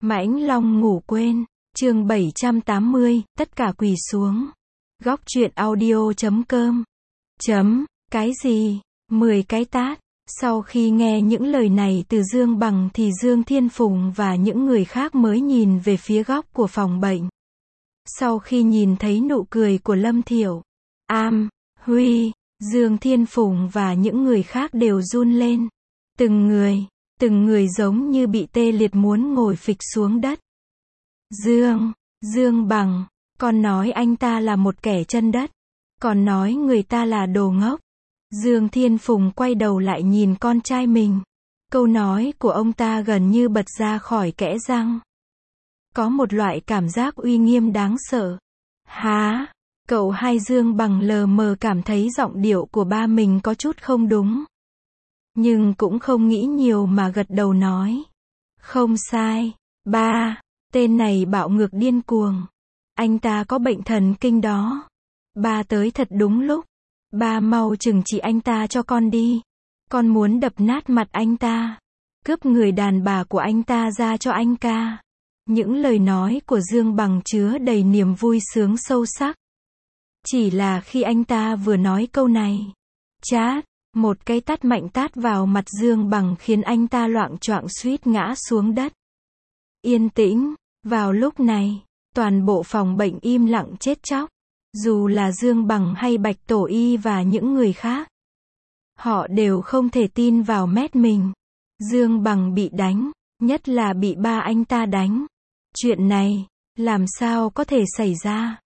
Mãnh Long ngủ quên, chương 780, tất cả quỳ xuống. Góc truyện audio.com. Cái gì? 10 cái tát. Sau khi nghe những lời này từ Dương Bằng thì Dương Thiên Phùng và những người khác mới nhìn về phía góc của phòng bệnh. Sau khi nhìn thấy nụ cười của Lâm Thiệu, Huy, Dương Thiên Phùng và những người khác đều run lên. Từng người giống như bị tê liệt muốn ngồi phịch xuống đất. Dương Bằng, còn nói anh ta là một kẻ chân đất, còn nói người ta là đồ ngốc. Dương Thiên Phùng quay đầu lại nhìn con trai mình. Câu nói của ông ta gần như bật ra khỏi kẽ răng. Có một loại cảm giác uy nghiêm đáng sợ. Cậu hai Dương Bằng lờ mờ cảm thấy giọng điệu của ba mình có chút không đúng. Nhưng cũng không nghĩ nhiều mà gật đầu nói. Không sai, ba, tên này bạo ngược điên cuồng. Anh ta có bệnh thần kinh đó. Ba tới thật đúng lúc. Ba mau trừng trị anh ta cho con đi. Con muốn đập nát mặt anh ta. Cướp người đàn bà của anh ta ra cho anh ca. Những lời nói của Dương Bằng chứa đầy niềm vui sướng sâu sắc. Chỉ là khi anh ta vừa nói câu này, chát, một cái tát mạnh tát vào mặt Dương Bằng khiến anh ta loạng choạng suýt ngã xuống đất. Yên tĩnh, vào lúc này, toàn bộ phòng bệnh im lặng chết chóc. Dù là Dương Bằng hay Bạch Tổ Y và những người khác, họ đều không thể tin vào mắt mình. Dương Bằng bị đánh, nhất là bị ba anh ta đánh. Chuyện này, làm sao có thể xảy ra?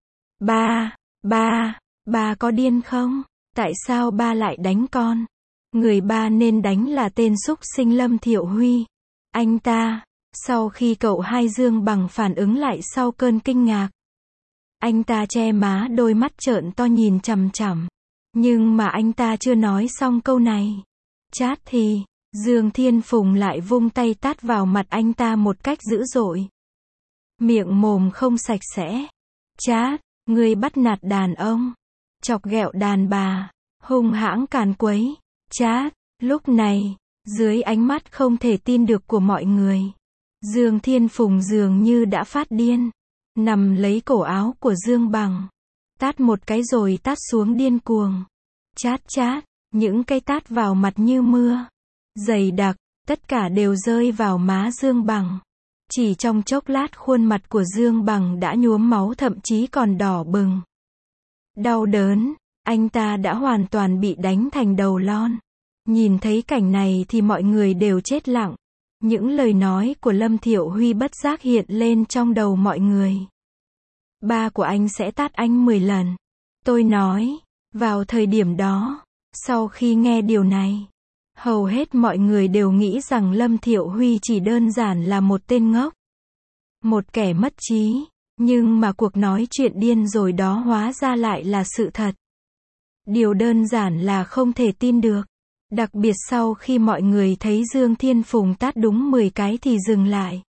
Ba có điên không? Tại sao ba lại đánh con? Người ba nên đánh là tên xúc sinh Lâm Thiệu Huy. Anh ta, sau khi cậu hai Dương Bằng phản ứng lại sau cơn kinh ngạc, anh ta che má, đôi mắt trợn to nhìn chằm chằm. Nhưng mà anh ta chưa nói xong câu này, chát thì, Dương Thiên Phùng lại vung tay tát vào mặt anh ta một cách dữ dội. Miệng mồm không sạch sẽ. Chát, ngươi bắt nạt đàn ông, chọc ghẹo đàn bà, hung hãng càn quấy. Chát, lúc này, dưới ánh mắt không thể tin được của mọi người, Dương Thiên Phùng dường như đã phát điên. Nằm lấy cổ áo của Dương Bằng, tát một cái rồi tát xuống điên cuồng. Chát, những cái tát vào mặt như mưa, dày đặc, tất cả đều rơi vào má Dương Bằng. Chỉ trong chốc lát khuôn mặt của Dương Bằng đã nhuốm máu, thậm chí còn đỏ bừng. Đau đớn, anh ta đã hoàn toàn bị đánh thành đầu lon. Nhìn thấy cảnh này thì mọi người đều chết lặng. Những lời nói của Lâm Thiệu Huy bất giác hiện lên trong đầu mọi người. Ba của anh sẽ tát anh 10 lần. Tôi nói, vào thời điểm đó, sau khi nghe điều này, hầu hết mọi người đều nghĩ rằng Lâm Thiệu Huy chỉ đơn giản là một tên ngốc, một kẻ mất trí. Nhưng mà cuộc nói chuyện điên rồi đó hóa ra lại là sự thật. Điều đơn giản là không thể tin được. Đặc biệt sau khi mọi người thấy Dương Thiên Phùng tát đúng 10 cái thì dừng lại.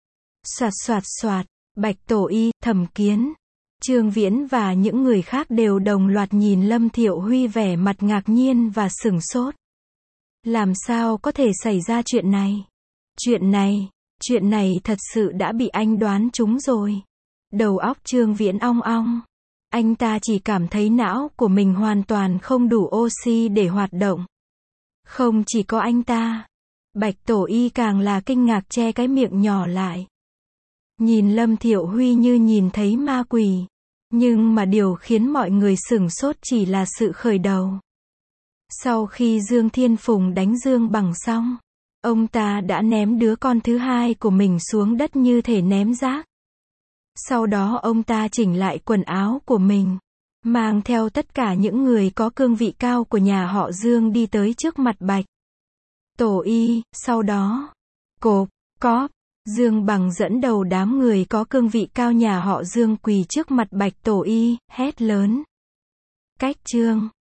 Soạt, Bạch Tổ Y, Thẩm Kiến, Trương Viễn và những người khác đều đồng loạt nhìn Lâm Thiệu Huy vẻ mặt ngạc nhiên và sửng sốt. Làm sao có thể xảy ra chuyện này? Chuyện này thật sự đã bị anh đoán trúng rồi. Đầu óc Trương Viễn ong ong. Anh ta chỉ cảm thấy não của mình hoàn toàn không đủ oxy để hoạt động. Không chỉ có anh ta, Bạch Tổ Y càng là kinh ngạc che cái miệng nhỏ lại. Nhìn Lâm Thiệu Huy như nhìn thấy ma quỷ. Nhưng mà điều khiến mọi người sửng sốt chỉ là sự khởi đầu. Sau khi Dương Thiên Phùng đánh Dương Bằng xong, ông ta đã ném đứa con thứ hai của mình xuống đất như thể ném rác. Sau đó ông ta chỉnh lại quần áo của mình, mang theo tất cả những người có cương vị cao của nhà họ Dương đi tới trước mặt Bạch Tổ Y. Sau đó, cóp, Dương Bằng dẫn đầu đám người có cương vị cao nhà họ Dương quỳ trước mặt Bạch Tổ Y, hét lớn. Cách trương,